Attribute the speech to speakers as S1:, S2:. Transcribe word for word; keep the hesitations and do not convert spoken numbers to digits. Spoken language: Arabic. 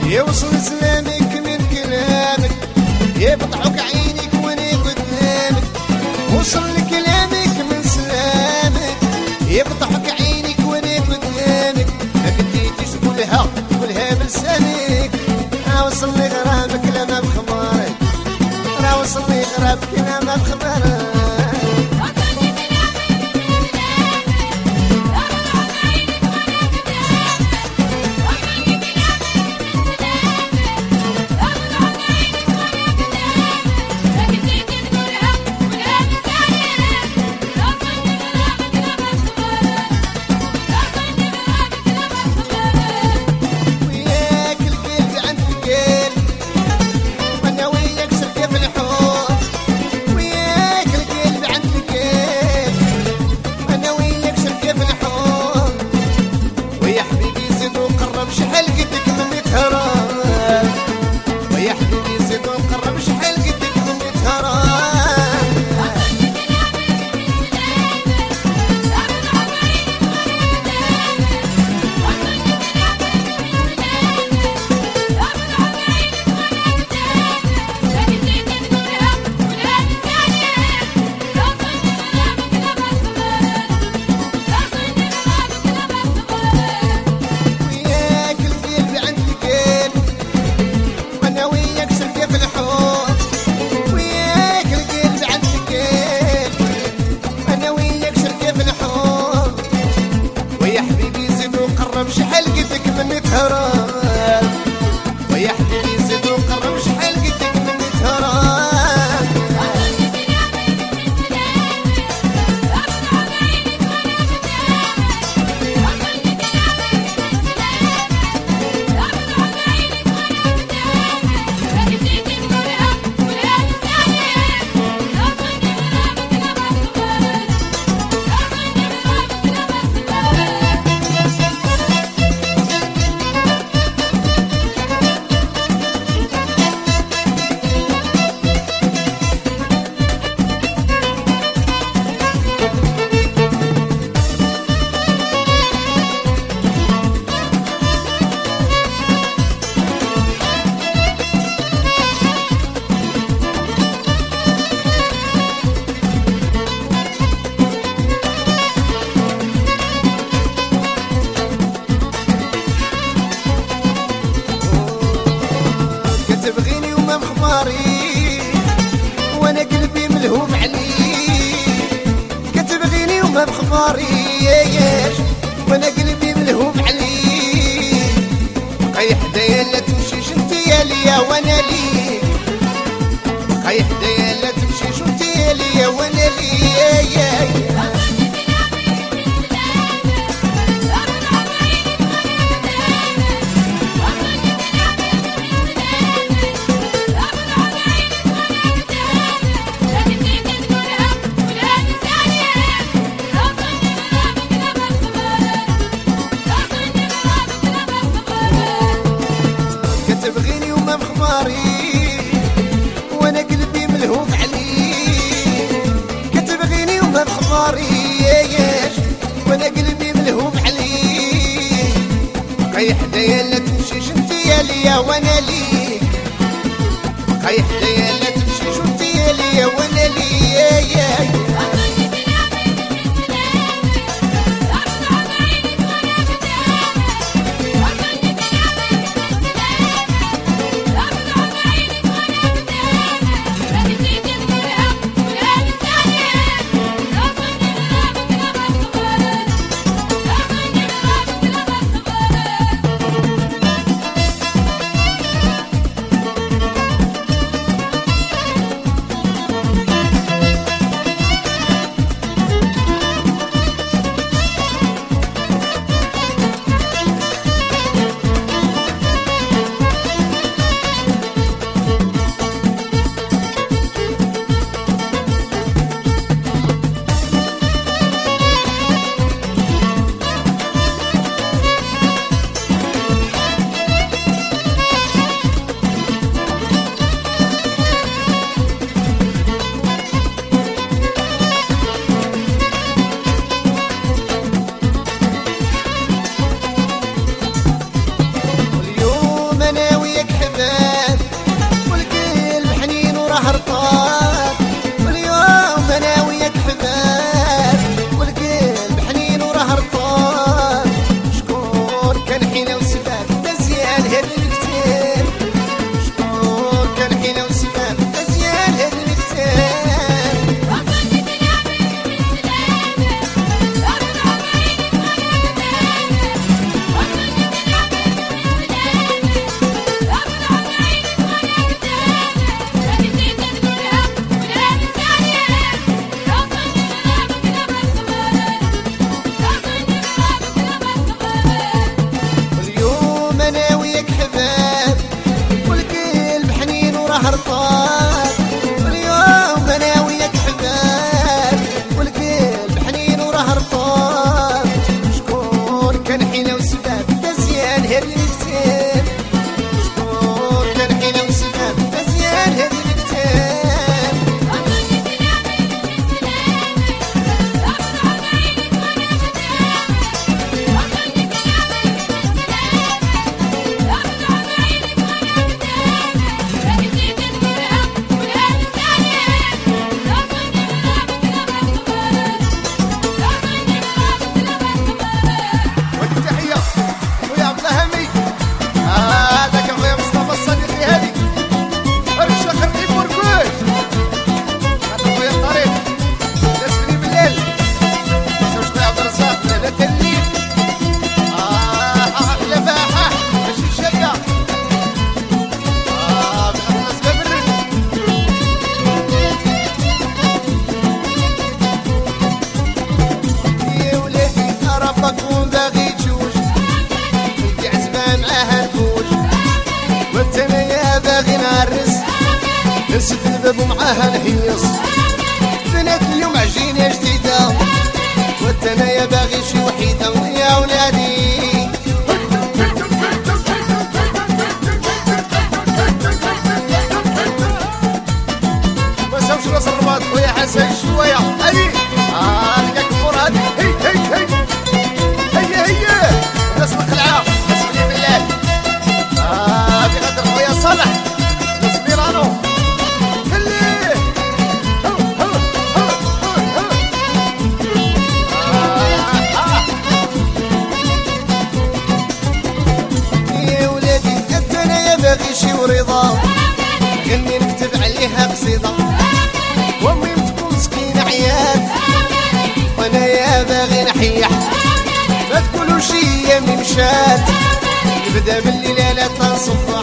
S1: يوصل سلامك من كلامك، يفتحك عينك وانا قدامك. وصل لكلامك من سلامك، يفتحك عينك وانا قدامك. ما بديتيش تقولها تقولها بلسانك. راه وصل لي غرامك لا ما بخبارك، راه وصل لي غرامك لا ما بخبارك. قرب شحال قدك من تهران، ويا حبيبي زيد وقرب شحال قدك من تهران. تبغيني وما بخباري وانا قلبي ملهوف عليك. كتبغيني وما بخباري وانا قلبي ملهوف عليك. بقاي حدايا لا تمشيش انتيا ليا وانا ليك. بقاي حدايا لا تمشيش انتيا ليا وانا ليك. تبغيني وما بخباري وانا قلبي ملهوف عليك. كتبغيني وما بخباري وانا قلبي ملهوف عليك. بقاي حدايا لا تمشيش انتيا ليا وانا ليك. بقاي حدايا لا تمشيش انتيا ليا وانا ليك. نسد الباب ومعاها نهيص بنات اليوم عجينة جديدة وانتنايا باغي شي وحيدة يا ولادي ما ساوش راس الرباط خويا حسن شوية هادي اه لقاك الكور هادي هي هي هي هيا هيا ناس القلعة حسبني بالله اه في غدر خويا صالح ناس ميرانو خليه يا ولادي انت انا يا باغي شي ورضا غني نكتب عليها قصيدة وامي تكون مسكينة عيات وانا يا باغي نحيح ما تقولوش يامي مشات نبدا من الليلة لا تنصف